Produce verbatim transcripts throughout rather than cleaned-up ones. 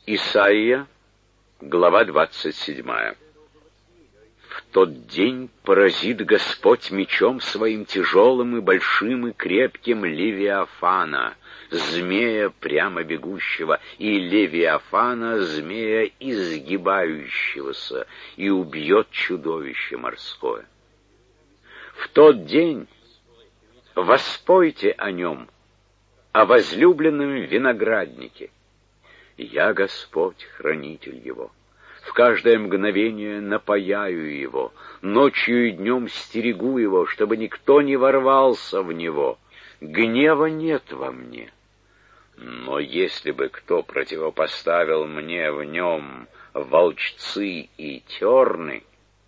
Исайя, глава двадцать седьмая. В тот день поразит Господь мечом своим тяжелым и большим и крепким Левиафана, змея прямо бегущего, и Левиафана, змея изгибающегося, и убьет чудовище морское. В тот день воспойте о нем, о возлюбленном винограднике. Я Господь, хранитель его. В каждое мгновение напояю его, ночью и днем стерегу его, чтобы никто не ворвался в него. Гнева нет во мне. Но если бы кто противопоставил мне в нем волчцы и терны,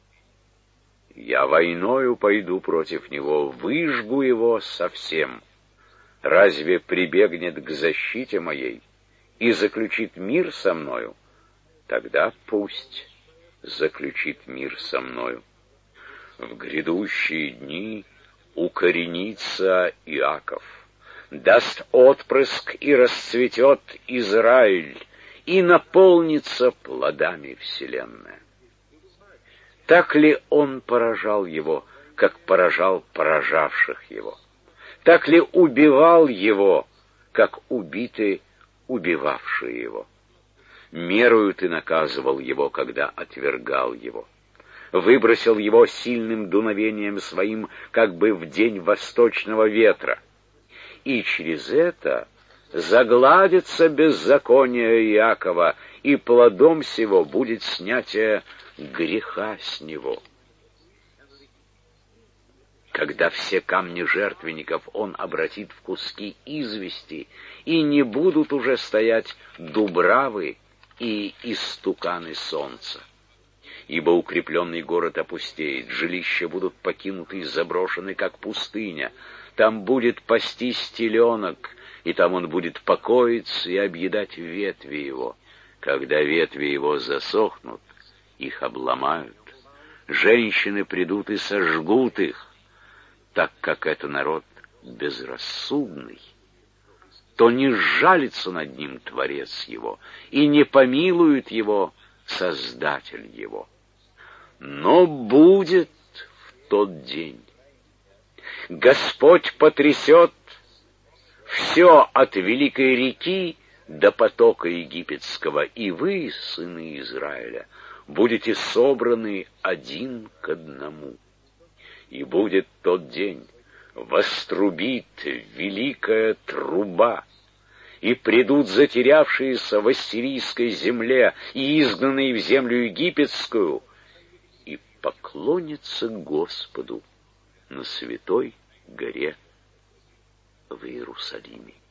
я войною пойду против него, выжгу его совсем. Разве прибегнет к защите моей и заключит мир со мною? Тогда пусть заключит мир со мною. В грядущие дни укоренится Иаков, даст отпрыск и расцветет Израиль, и наполнится плодами вселенная. Так ли он поражал его, как поражал поражавших его? Так ли убивал его, как убиты убивавшие его? Мерою ты наказывал его, когда отвергал его. Выбросил его сильным дуновением своим, как бы в день восточного ветра. И через это загладится беззаконие Иакова, и плодом сего будет снятие греха с него. Когда все камни жертвенников он обратит в куски извести, и не будут уже стоять дубравы и истуканы солнца. Ибо укрепленный город опустеет, жилища будут покинуты и заброшены, как пустыня. Там будет пастись теленок, и там он будет покоиться и объедать ветви его. Когда ветви его засохнут, их обломают. Женщины придут и сожгут их, так как это народ безрассудный. То не сжалится над ним Творец его, и не помилует его Создатель его. Но будет в тот день. Господь потрясет все от великой реки до потока египетского, и вы, сыны Израиля, будете собраны один к одному. И будет тот день, вострубит великая труба, и придут затерявшиеся в ассирийской земле и изгнанные в землю египетскую, и поклонятся Господу на святой горе в Иерусалиме.